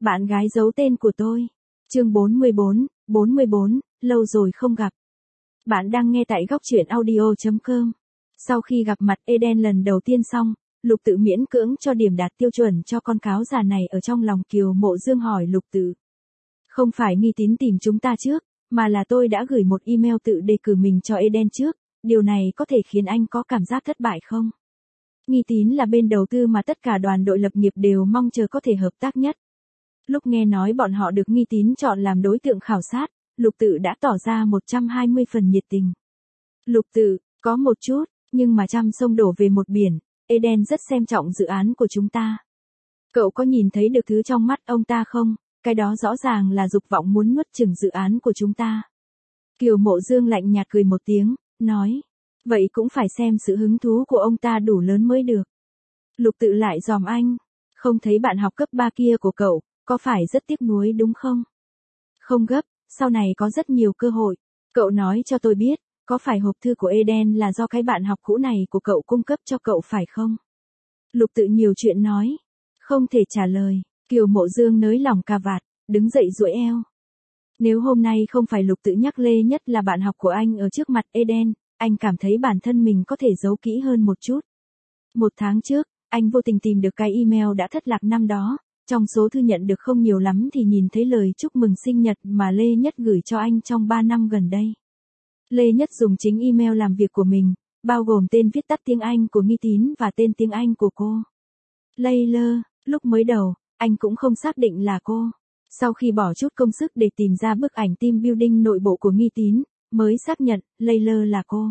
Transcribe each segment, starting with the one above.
Bạn gái giấu tên của tôi. Chương 44, lâu rồi không gặp. Bạn đang nghe tại góc truyện audio.com. Sau khi gặp mặt Eden lần đầu tiên xong, Lục Tự miễn cưỡng cho điểm đạt tiêu chuẩn cho con cáo già này ở trong lòng Kiều Mộ Dương hỏi Lục Tự. Không phải Nghi Tín tìm chúng ta trước, mà là tôi đã gửi một email tự đề cử mình cho Eden trước, điều này có thể khiến anh có cảm giác thất bại không? Nghi Tín là bên đầu tư mà tất cả đoàn đội lập nghiệp đều mong chờ có thể hợp tác nhất. Lúc nghe nói bọn họ được Nghi Tín chọn làm đối tượng khảo sát, Lục Tự đã tỏ ra 120 phần nhiệt tình. Lục Tự, có một chút, nhưng mà trăm sông đổ về một biển, Eden rất xem trọng dự án của chúng ta. Cậu có nhìn thấy được thứ trong mắt ông ta không? Cái đó rõ ràng là dục vọng muốn nuốt chửng dự án của chúng ta. Kiều Mộ Dương lạnh nhạt cười một tiếng, nói. Vậy cũng phải xem sự hứng thú của ông ta đủ lớn mới được. Lục Tự lại dòm anh. Không thấy bạn học cấp 3 kia của cậu, có phải rất tiếc nuối đúng không? Không gấp, sau này có rất nhiều cơ hội. Cậu nói cho tôi biết, có phải hộp thư của Eden là do cái bạn học cũ này của cậu cung cấp cho cậu phải không? Lục Tự nhiều chuyện nói. Không thể trả lời. Kiều Mộ Dương nới lỏng cà vạt, đứng dậy duỗi eo. Nếu hôm nay không phải Lục Tự nhắc Lê Nhất là bạn học của anh ở trước mặt Eden, anh cảm thấy bản thân mình có thể giấu kỹ hơn một chút. 1 tháng trước, anh vô tình tìm được cái email đã thất lạc năm đó, trong số thư nhận được không nhiều lắm thì nhìn thấy lời chúc mừng sinh nhật mà Lê Nhất gửi cho anh trong 3 năm gần đây. Lê Nhất dùng chính email làm việc của mình, bao gồm tên viết tắt tiếng Anh của Nghi Tín và tên tiếng Anh của cô. Layla, lúc mới đầu, anh cũng không xác định là cô. Sau khi bỏ chút công sức để tìm ra bức ảnh team building nội bộ của Nghi Tín, mới xác nhận Layla là cô.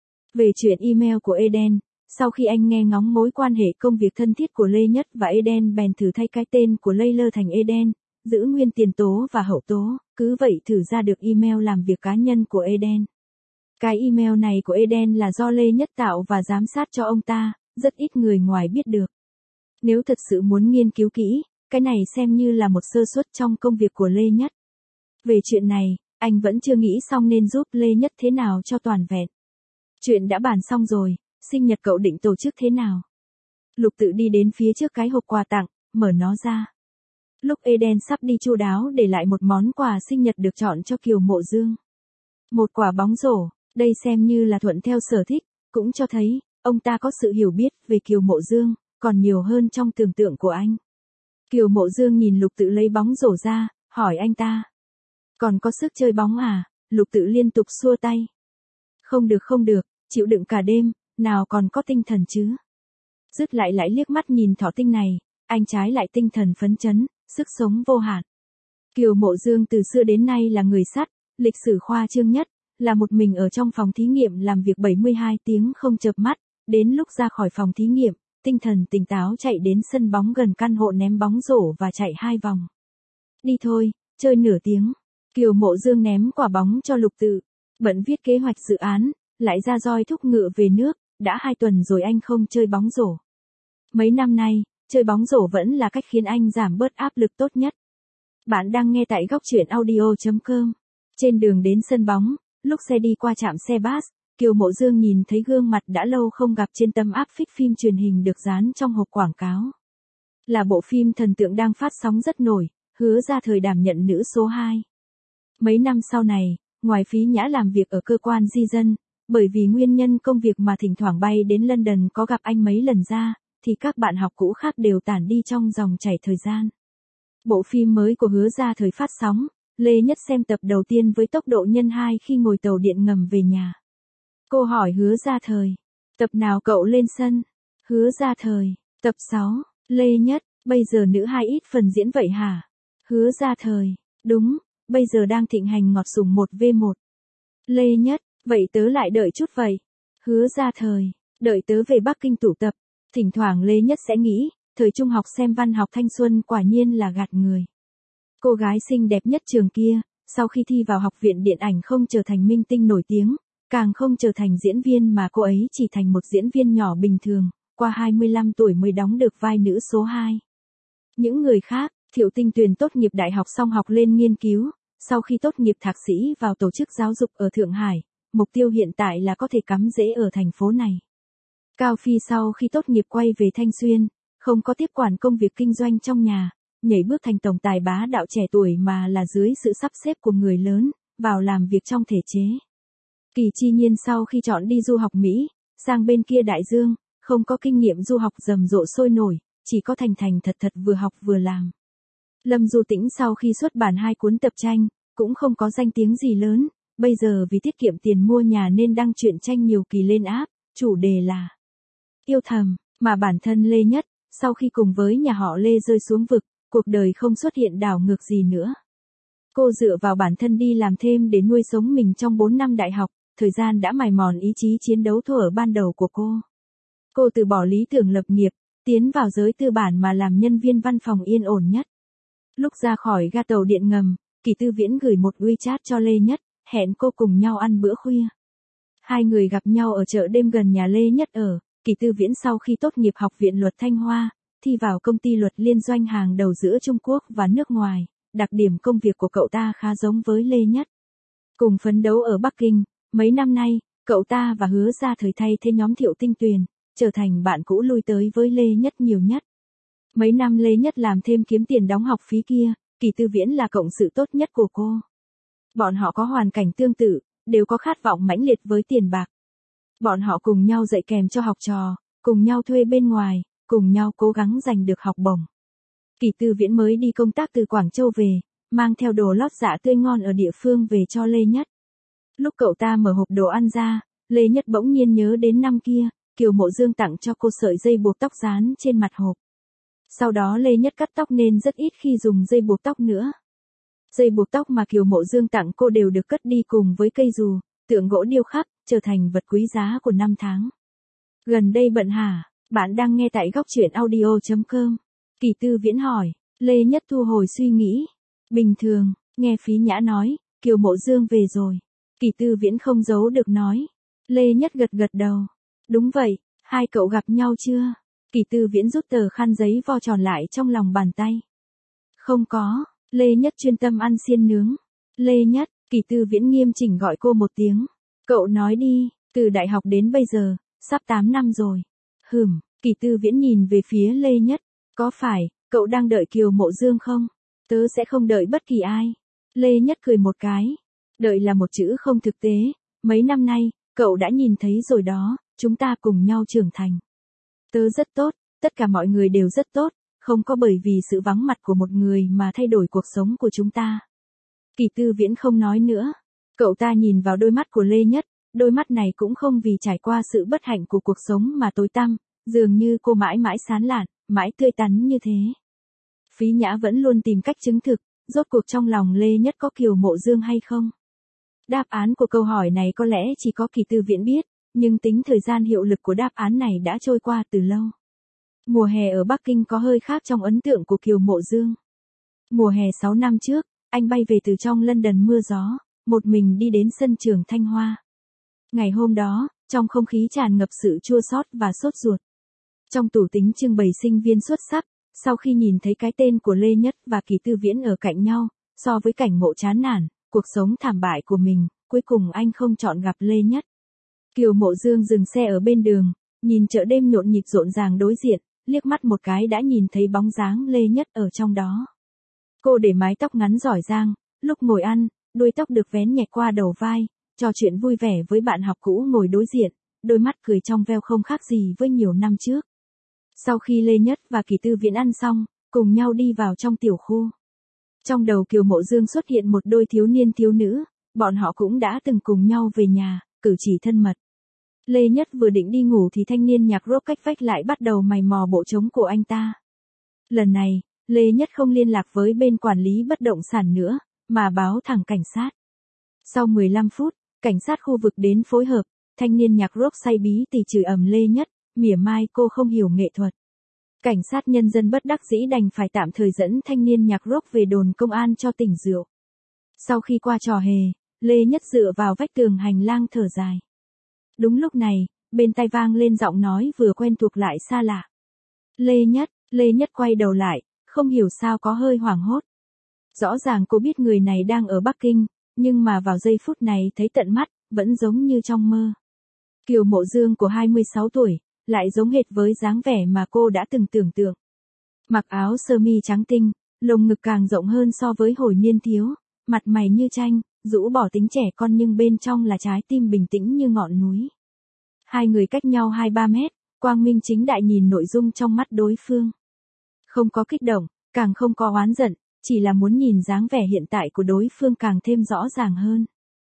Về chuyện email của Eden, sau khi anh nghe ngóng mối quan hệ công việc thân thiết của Lê Nhất và Eden bèn thử thay cái tên của Layla thành Eden, giữ nguyên tiền tố và hậu tố, cứ vậy thử ra được email làm việc cá nhân của Eden. Cái email này của Eden là do Lê Nhất tạo và giám sát cho ông ta, rất ít người ngoài biết được. Nếu thật sự muốn nghiên cứu kỹ, cái này xem như là một sơ suất trong công việc của Lê Nhất. Về chuyện này, anh vẫn chưa nghĩ xong nên giúp Lê Nhất thế nào cho toàn vẹn. Chuyện đã bàn xong rồi, sinh nhật cậu định tổ chức thế nào? Lục Tự đi đến phía trước cái hộp quà tặng, mở nó ra. Lúc Eden sắp đi chu đáo để lại một món quà sinh nhật được chọn cho Kiều Mộ Dương. Một quả bóng rổ, đây xem như là thuận theo sở thích, cũng cho thấy, ông ta có sự hiểu biết về Kiều Mộ Dương, còn nhiều hơn trong tưởng tượng của anh. Kiều Mộ Dương nhìn Lục Tự lấy bóng rổ ra, hỏi anh ta. Còn có sức chơi bóng à? Lục Tự liên tục xua tay. Không được, chịu đựng cả đêm, nào còn có tinh thần chứ. Dứt lại liếc mắt nhìn thỏ tinh này, anh trái lại tinh thần phấn chấn, sức sống vô hạn. Kiều Mộ Dương từ xưa đến nay là người sắt, lịch sử khoa trương nhất, là một mình ở trong phòng thí nghiệm làm việc 72 tiếng không chợp mắt, đến lúc ra khỏi phòng thí nghiệm, tinh thần tỉnh táo chạy đến sân bóng gần căn hộ ném bóng rổ và chạy 2 vòng. Đi thôi, chơi nửa tiếng. Kiều Mộ Dương ném quả bóng cho Lục Tự, bận viết kế hoạch dự án, lại ra roi thúc ngựa về nước, đã 2 tuần rồi anh không chơi bóng rổ. Mấy năm nay, chơi bóng rổ vẫn là cách khiến anh giảm bớt áp lực tốt nhất. Bạn đang nghe tại góc truyện audio.com. Trên đường đến sân bóng, lúc xe đi qua trạm xe bus, Kiều Mộ Dương nhìn thấy gương mặt đã lâu không gặp trên tấm áp phích phim truyền hình được dán trong hộp quảng cáo. Là bộ phim thần tượng đang phát sóng rất nổi, Hứa Ra Thời đảm nhận nữ số 2. Mấy năm sau này, ngoài Phí Nhã làm việc ở cơ quan di dân, bởi vì nguyên nhân công việc mà thỉnh thoảng bay đến London có gặp anh mấy lần ra, thì các bạn học cũ khác đều tản đi trong dòng chảy thời gian. Bộ phim mới của Hứa Ra Thời phát sóng, Lê Nhất xem tập đầu tiên với tốc độ nhân 2 khi ngồi tàu điện ngầm về nhà. Cô hỏi Hứa Ra Thời, tập nào cậu lên sân? Hứa Ra Thời, tập 6, Lê Nhất, bây giờ nữ 2 ít phần diễn vậy hả? Hứa Ra Thời, đúng, bây giờ đang thịnh hành ngọt sủng 1v1. Lê Nhất, vậy tớ lại đợi chút vậy. Hứa Ra Thời, đợi tớ về Bắc Kinh tụ tập. Thỉnh thoảng Lê Nhất sẽ nghĩ, thời trung học xem văn học thanh xuân quả nhiên là gạt người. Cô gái xinh đẹp nhất trường kia, sau khi thi vào học viện điện ảnh không trở thành minh tinh nổi tiếng, càng không trở thành diễn viên mà cô ấy chỉ thành một diễn viên nhỏ bình thường, qua 25 tuổi mới đóng được vai nữ số 2. Những người khác, Thiệu Tinh Tuyền tốt nghiệp đại học xong học lên nghiên cứu, sau khi tốt nghiệp thạc sĩ vào tổ chức giáo dục ở Thượng Hải, mục tiêu hiện tại là có thể cắm rễ ở thành phố này. Cao Phi sau khi tốt nghiệp quay về Thanh Xuyên, không có tiếp quản công việc kinh doanh trong nhà, nhảy bước thành tổng tài bá đạo trẻ tuổi mà là dưới sự sắp xếp của người lớn, vào làm việc trong thể chế. Kỳ Chi Nhiên sau khi chọn đi du học Mỹ, sang bên kia đại dương, không có kinh nghiệm du học rầm rộ sôi nổi, chỉ có thành thành thật thật vừa học vừa làm. Lâm Du Tĩnh sau khi xuất bản 2 cuốn tập tranh, cũng không có danh tiếng gì lớn, bây giờ vì tiết kiệm tiền mua nhà nên đăng truyện tranh nhiều kỳ lên app, chủ đề là yêu thầm, mà bản thân Lê Nhất, sau khi cùng với nhà họ Lê rơi xuống vực, cuộc đời không xuất hiện đảo ngược gì nữa. Cô dựa vào bản thân đi làm thêm để nuôi sống mình trong 4 năm đại học, thời gian đã mài mòn ý chí chiến đấu thuở ban đầu của cô. Cô từ bỏ lý tưởng lập nghiệp, tiến vào giới tư bản mà làm nhân viên văn phòng yên ổn nhất. Lúc ra khỏi ga tàu điện ngầm, Kỳ Tư Viễn gửi một WeChat cho Lê Nhất, hẹn cô cùng nhau ăn bữa khuya. Hai người gặp nhau ở chợ đêm gần nhà Lê Nhất ở. Kỳ Tư Viễn sau khi tốt nghiệp Học viện Luật Thanh Hoa, thi vào công ty luật liên doanh hàng đầu giữa Trung Quốc và nước ngoài. Đặc điểm công việc của cậu ta khá giống với Lê Nhất. Cùng phấn đấu ở Bắc Kinh, mấy năm nay, cậu ta và Hứa Gia Thời thay thế nhóm Thiệu Tinh Tuyền, trở thành bạn cũ lui tới với Lê Nhất nhiều nhất. Mấy năm Lê Nhất làm thêm kiếm tiền đóng học phí kia, Kỳ Tư Viễn là cộng sự tốt nhất của cô. Bọn họ có hoàn cảnh tương tự, đều có khát vọng mãnh liệt với tiền bạc. Bọn họ cùng nhau dạy kèm cho học trò, cùng nhau thuê bên ngoài, cùng nhau cố gắng giành được học bổng. Kỳ Tư Viễn mới đi công tác từ Quảng Châu về, mang theo đồ lót dạ tươi ngon ở địa phương về cho Lê Nhất. Lúc cậu ta mở hộp đồ ăn ra, Lê Nhất bỗng nhiên nhớ đến năm kia, Kiều Mộ Dương tặng cho cô sợi dây buộc tóc dán trên mặt hộp. Sau đó Lê Nhất cắt tóc nên rất ít khi dùng dây buộc tóc nữa. Dây buộc tóc mà Kiều Mộ Dương tặng cô đều được cất đi cùng với cây dù, tượng gỗ điêu khắc, trở thành vật quý giá của năm tháng. Gần đây bận hả? Bạn đang nghe tại góc truyện audio.com. Kỳ Tư Viễn hỏi. Lê Nhất thu hồi suy nghĩ. Bình thường, nghe Phí Nhã nói, Kiều Mộ Dương về rồi. Kỳ Tư Viễn không giấu được nói. Lê Nhất gật gật đầu. Đúng vậy, hai cậu gặp nhau chưa? Kỳ Tư Viễn rút tờ khăn giấy vo tròn lại trong lòng bàn tay. Không có, Lê Nhất chuyên tâm ăn xiên nướng. Lê Nhất, Kỳ Tư Viễn nghiêm chỉnh gọi cô một tiếng. Cậu nói đi, từ đại học đến bây giờ, sắp 8 năm rồi. Kỳ Tư Viễn nhìn về phía Lê Nhất. Có phải, cậu đang đợi Kiều Mộ Dương không? Tớ sẽ không đợi bất kỳ ai. Lê Nhất cười một cái. Đợi là một chữ không thực tế. Mấy năm nay, cậu đã nhìn thấy rồi đó, chúng ta cùng nhau trưởng thành. Tớ rất tốt, tất cả mọi người đều rất tốt, không có bởi vì sự vắng mặt của một người mà thay đổi cuộc sống của chúng ta. Kỳ Tư Viễn không nói nữa. Cậu ta nhìn vào đôi mắt của Lê Nhất, đôi mắt này cũng không vì trải qua sự bất hạnh của cuộc sống mà tối tăm, dường như cô mãi mãi sáng lạn, mãi tươi tắn như thế. Phí Nhã vẫn luôn tìm cách chứng thực, rốt cuộc trong lòng Lê Nhất có Kiều Mộ Dương hay không? Đáp án của câu hỏi này có lẽ chỉ có Kỳ Tư Viễn biết, nhưng tính thời gian hiệu lực của đáp án này đã trôi qua từ lâu. Mùa hè ở Bắc Kinh có hơi khác trong ấn tượng của Kiều Mộ Dương. Mùa hè 6 năm trước, anh bay về từ trong London mưa gió, một mình đi đến sân trường Thanh Hoa. Ngày hôm đó, trong không khí tràn ngập sự chua xót và sốt ruột. Trong tủ tính trưng bày sinh viên xuất sắc, sau khi nhìn thấy cái tên của Lê Nhất và Kỳ Tư Viễn ở cạnh nhau, so với cảnh ngộ chán nản, cuộc sống thảm bại của mình, cuối cùng anh không chọn gặp Lê Nhất. Kiều Mộ Dương dừng xe ở bên đường, nhìn chợ đêm nhộn nhịp rộn ràng đối diện, liếc mắt một cái đã nhìn thấy bóng dáng Lê Nhất ở trong đó. Cô để mái tóc ngắn giỏi giang, lúc ngồi ăn, đuôi tóc được vén nhẹ qua đầu vai, trò chuyện vui vẻ với bạn học cũ ngồi đối diện, đôi mắt cười trong veo không khác gì với nhiều năm trước. Sau khi Lê Nhất và Kỳ Tư Viễn ăn xong, cùng nhau đi vào trong tiểu khu. Trong đầu Kiều Mộ Dương xuất hiện một đôi thiếu niên thiếu nữ, bọn họ cũng đã từng cùng nhau về nhà, cử chỉ thân mật. Lê Nhất vừa định đi ngủ thì thanh niên nhạc rock cách vách lại bắt đầu mày mò bộ trống của anh ta. Lần này, Lê Nhất không liên lạc với bên quản lý bất động sản nữa, mà báo thẳng cảnh sát. Sau 15 phút, cảnh sát khu vực đến phối hợp, thanh niên nhạc rock say bí tỉ chửi ầm Lê Nhất, mỉa mai cô không hiểu nghệ thuật. Cảnh sát nhân dân bất đắc dĩ đành phải tạm thời dẫn thanh niên nhạc rock về đồn công an cho tỉnh rượu. Sau khi qua trò hề, Lê Nhất dựa vào vách tường hành lang thở dài. Đúng lúc này, bên tai vang lên giọng nói vừa quen thuộc lại xa lạ. Lê Nhất quay đầu lại, không hiểu sao có hơi hoảng hốt. Rõ ràng cô biết người này đang ở Bắc Kinh, nhưng mà vào giây phút này thấy tận mắt, vẫn giống như trong mơ. Kiều Mộ Dương của 26 tuổi, lại giống hệt với dáng vẻ mà cô đã từng tưởng tượng. Mặc áo sơ mi trắng tinh, lồng ngực càng rộng hơn so với hồi niên thiếu, mặt mày như tranh, rũ bỏ tính trẻ con nhưng bên trong là trái tim bình tĩnh như ngọn núi. Hai người cách nhau 2-3 mét, quang minh chính đại nhìn nội dung trong mắt đối phương. Không có kích động, càng không có oán giận, chỉ là muốn nhìn dáng vẻ hiện tại của đối phương càng thêm rõ ràng hơn.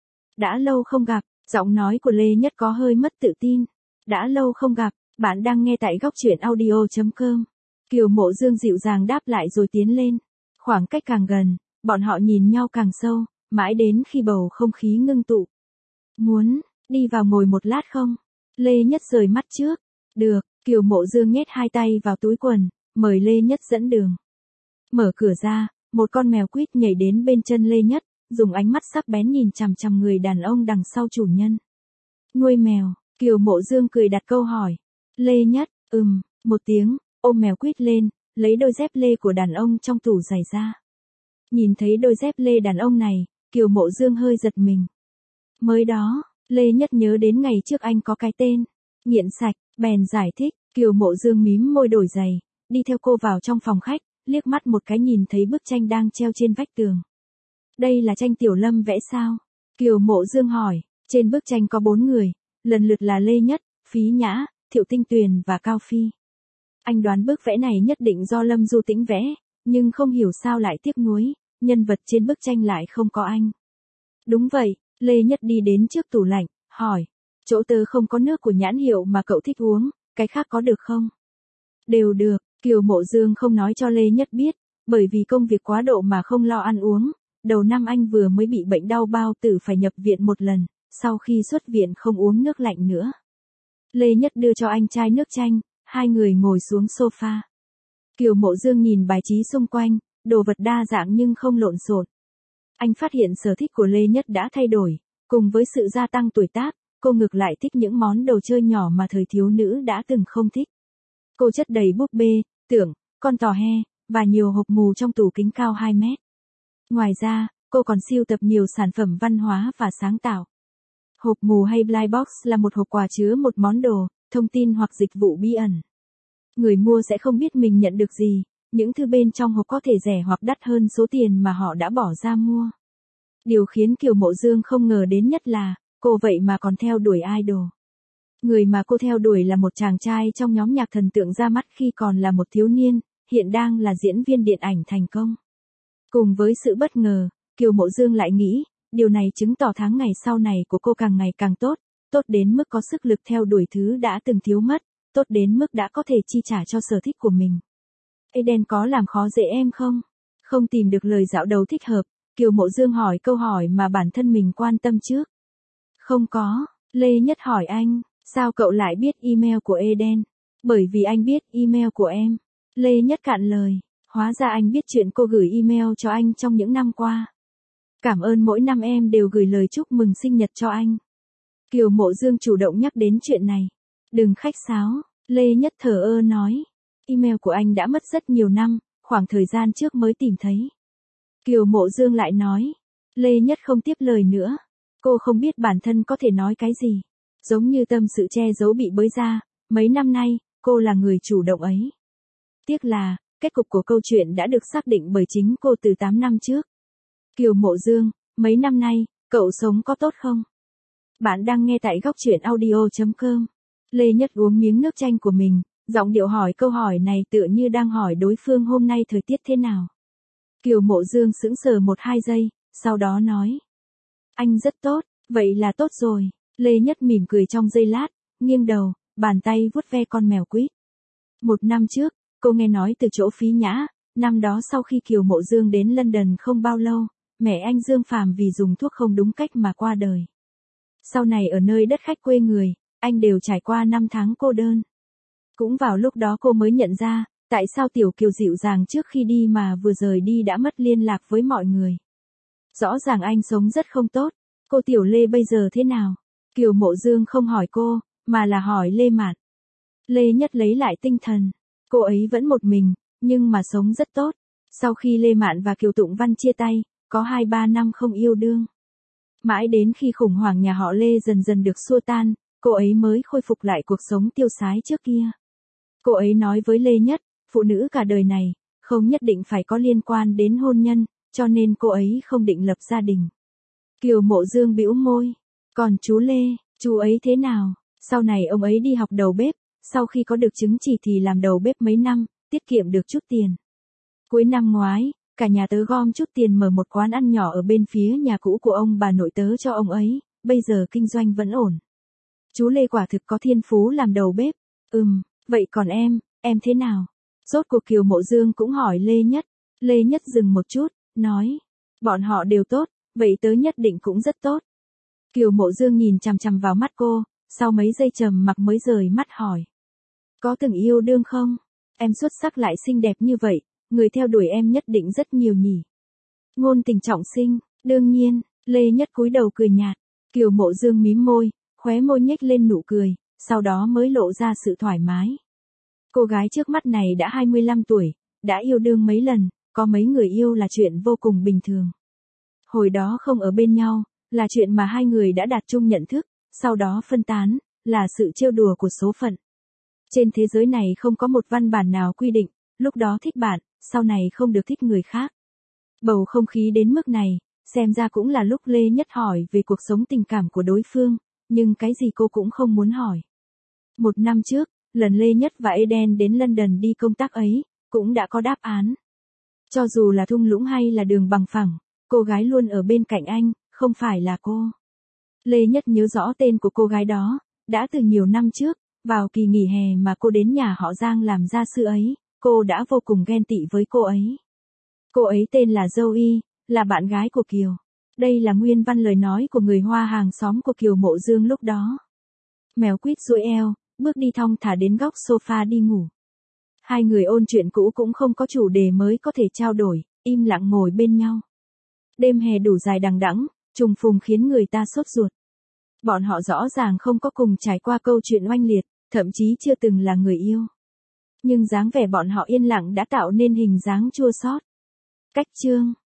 Đã lâu không gặp, giọng nói của Lê Nhất có hơi mất tự tin. Đã lâu không gặp, bạn đang nghe tại góc truyện audio.com. Kiều Mộ Dương dịu dàng đáp lại rồi tiến lên. Khoảng cách càng gần, bọn họ nhìn nhau càng sâu, mãi đến khi bầu không khí ngưng tụ. Muốn, đi vào ngồi một lát không? Lê Nhất rời mắt trước. Được, Kiều Mộ Dương nhét hai tay vào túi quần, mời Lê Nhất dẫn đường. Mở cửa ra, một con mèo quýt nhảy đến bên chân Lê Nhất, dùng ánh mắt sắc bén nhìn chằm chằm người đàn ông đằng sau chủ nhân. Nuôi mèo, Kiều Mộ Dương cười đặt câu hỏi. Lê Nhất, một tiếng, ôm mèo quýt lên, lấy đôi dép lê của đàn ông trong tủ giày ra. Nhìn thấy đôi dép lê đàn ông này, Kiều Mộ Dương hơi giật mình. Mới đó, Lê Nhất nhớ đến ngày trước anh có cái tên, nghiện sạch, bèn giải thích. Kiều Mộ Dương mím môi đổi giày, đi theo cô vào trong phòng khách, liếc mắt một cái nhìn thấy bức tranh đang treo trên vách tường. Đây là tranh Tiểu Lâm vẽ sao? Kiều Mộ Dương hỏi. Trên bức tranh có 4 người, lần lượt là Lê Nhất, Phí Nhã, Thiệu Tinh Tuyền và Cao Phi. Anh đoán bức vẽ này nhất định do Lâm Du Tĩnh vẽ, nhưng không hiểu sao lại tiếc nuối, nhân vật trên bức tranh lại không có anh. Đúng vậy, Lê Nhất đi đến trước tủ lạnh, hỏi. Chỗ tớ không có nước của nhãn hiệu mà cậu thích uống, cái khác có được không? Đều được, Kiều Mộ Dương không nói cho Lê Nhất biết, bởi vì công việc quá độ mà không lo ăn uống. Đầu năm anh vừa mới bị bệnh đau bao tử phải nhập viện một lần, sau khi xuất viện không uống nước lạnh nữa. Lê Nhất đưa cho anh chai nước chanh, hai người ngồi xuống sofa. Kiều Mộ Dương nhìn bài trí xung quanh, đồ vật đa dạng nhưng không lộn xộn. Anh phát hiện sở thích của Lê Nhất đã thay đổi, cùng với sự gia tăng tuổi tác, cô ngược lại thích những món đồ chơi nhỏ mà thời thiếu nữ đã từng không thích. Cô chất đầy búp bê, tượng, con tò he, và nhiều hộp mù trong tủ kính cao 2 mét. Ngoài ra, cô còn sưu tập nhiều sản phẩm văn hóa và sáng tạo. Hộp mù hay blind box là một hộp quà chứa một món đồ, thông tin hoặc dịch vụ bí ẩn. Người mua sẽ không biết mình nhận được gì, những thứ bên trong hộp có thể rẻ hoặc đắt hơn số tiền mà họ đã bỏ ra mua. Điều khiến Kiều Mộ Dương không ngờ đến nhất là, cô vậy mà còn theo đuổi idol. Người mà cô theo đuổi là một chàng trai trong nhóm nhạc thần tượng ra mắt khi còn là một thiếu niên, hiện đang là diễn viên điện ảnh thành công. Cùng với sự bất ngờ, Kiều Mộ Dương lại nghĩ, điều này chứng tỏ tháng ngày sau này của cô càng ngày càng tốt, tốt đến mức có sức lực theo đuổi thứ đã từng thiếu mất, tốt đến mức đã có thể chi trả cho sở thích của mình. Eden có làm khó dễ em không? Không tìm được lời dạo đầu thích hợp, Kiều Mộ Dương hỏi câu hỏi mà bản thân mình quan tâm trước. Không có, Lê Nhất hỏi anh, sao cậu lại biết email của Eden? Bởi vì anh biết email của em. Lê Nhất cạn lời, hóa ra anh biết chuyện cô gửi email cho anh trong những năm qua. Cảm ơn mỗi năm em đều gửi lời chúc mừng sinh nhật cho anh. Kiều Mộ Dương chủ động nhắc đến chuyện này. Đừng khách sáo, Lê Nhất thờ ơ nói. Email của anh đã mất rất nhiều năm, khoảng thời gian trước mới tìm thấy. Kiều Mộ Dương lại nói. Lê Nhất không tiếp lời nữa. Cô không biết bản thân có thể nói cái gì. Giống như tâm sự che giấu bị bới ra, mấy năm nay, cô là người chủ động ấy. Tiếc là, kết cục của câu chuyện đã được xác định bởi chính cô từ 8 năm trước. Kiều Mộ Dương, mấy năm nay, cậu sống có tốt không? Bạn đang nghe tại góc truyện audio.com. Lê Nhất uống miếng nước chanh của mình, giọng điệu hỏi câu hỏi này tựa như đang hỏi đối phương hôm nay thời tiết thế nào. Kiều Mộ Dương sững sờ 1-2 giây, sau đó nói. Anh rất tốt, vậy là tốt rồi. Lê Nhất mỉm cười trong giây lát, nghiêng đầu, bàn tay vuốt ve con mèo quýt. 1 năm trước, cô nghe nói từ chỗ Phí Nhã, năm đó sau khi Kiều Mộ Dương đến London không bao lâu, mẹ anh Dương Phàm vì dùng thuốc không đúng cách mà qua đời. Sau này ở nơi đất khách quê người, anh đều trải qua 5 tháng cô đơn. Cũng vào lúc đó cô mới nhận ra, tại sao Tiểu Kiều dịu dàng trước khi đi mà vừa rời đi đã mất liên lạc với mọi người. Rõ ràng anh sống rất không tốt, cô Tiểu Lê bây giờ thế nào? Kiều Mộ Dương không hỏi cô, mà là hỏi Lê Mạn. Lê Nhất lấy lại tinh thần, cô ấy vẫn một mình, nhưng mà sống rất tốt. Sau khi Lê Mạn và Kiều Tụng Văn chia tay, có 2-3 năm không yêu đương. Mãi đến khi khủng hoảng nhà họ Lê dần dần được xua tan, cô ấy mới khôi phục lại cuộc sống tiêu sái trước kia. Cô ấy nói với Lê Nhất, phụ nữ cả đời này, không nhất định phải có liên quan đến hôn nhân, cho nên cô ấy không định lập gia đình. Kiều Mộ Dương bĩu môi. Còn chú Lê, chú ấy thế nào? Sau này ông ấy đi học đầu bếp, sau khi có được chứng chỉ thì làm đầu bếp mấy năm, tiết kiệm được chút tiền. Cuối năm ngoái, cả nhà tớ gom chút tiền mở một quán ăn nhỏ ở bên phía nhà cũ của ông bà nội tớ cho ông ấy, bây giờ kinh doanh vẫn ổn. Chú Lê quả thực có thiên phú làm đầu bếp. Vậy còn em thế nào? Rốt cuộc Kiều Mộ Dương cũng hỏi Lê Nhất. Lê Nhất dừng một chút, nói. Bọn họ đều tốt, vậy tớ nhất định cũng rất tốt. Kiều Mộ Dương nhìn chằm chằm vào mắt cô, sau mấy giây trầm mặc mới rời mắt hỏi. Có từng yêu đương không? Em xuất sắc lại xinh đẹp như vậy, người theo đuổi em nhất định rất nhiều nhỉ. Ngôn tình trọng sinh, đương nhiên, Lê Nhất cúi đầu cười nhạt. Kiều Mộ Dương mím môi, khóe môi nhếch lên nụ cười, sau đó mới lộ ra sự thoải mái. Cô gái trước mắt này đã 25 tuổi, đã yêu đương mấy lần, có mấy người yêu là chuyện vô cùng bình thường. Hồi đó không ở bên nhau, là chuyện mà hai người đã đạt chung nhận thức, sau đó phân tán, là sự trêu đùa của số phận. Trên thế giới này không có một văn bản nào quy định, lúc đó thích bạn, sau này không được thích người khác. Bầu không khí đến mức này, xem ra cũng là lúc Lê Nhất hỏi về cuộc sống tình cảm của đối phương, nhưng cái gì cô cũng không muốn hỏi. Một năm trước, lần Lê Nhất và Eden đến London đi công tác ấy, cũng đã có đáp án. Cho dù là thung lũng hay là đường bằng phẳng, cô gái luôn ở bên cạnh anh, không phải là cô. Lê Nhất nhớ rõ tên của cô gái đó, đã từ nhiều năm trước, vào kỳ nghỉ hè mà cô đến nhà họ Giang làm gia sư ấy, cô đã vô cùng ghen tị với cô ấy. Cô ấy tên là Zoe, là bạn gái của Kiều. Đây là nguyên văn lời nói của người Hoa hàng xóm của Kiều Mộ Dương lúc đó. Mèo quýt duỗi eo, bước đi thong thả đến góc sofa đi ngủ. Hai người ôn chuyện cũ cũng không có chủ đề mới có thể trao đổi, im lặng ngồi bên nhau. Đêm hè đủ dài đằng đẵng, trùng phùng khiến người ta sốt ruột. Bọn họ rõ ràng không có cùng trải qua câu chuyện oanh liệt, thậm chí chưa từng là người yêu. Nhưng dáng vẻ bọn họ yên lặng đã tạo nên hình dáng chua xót. Cách chương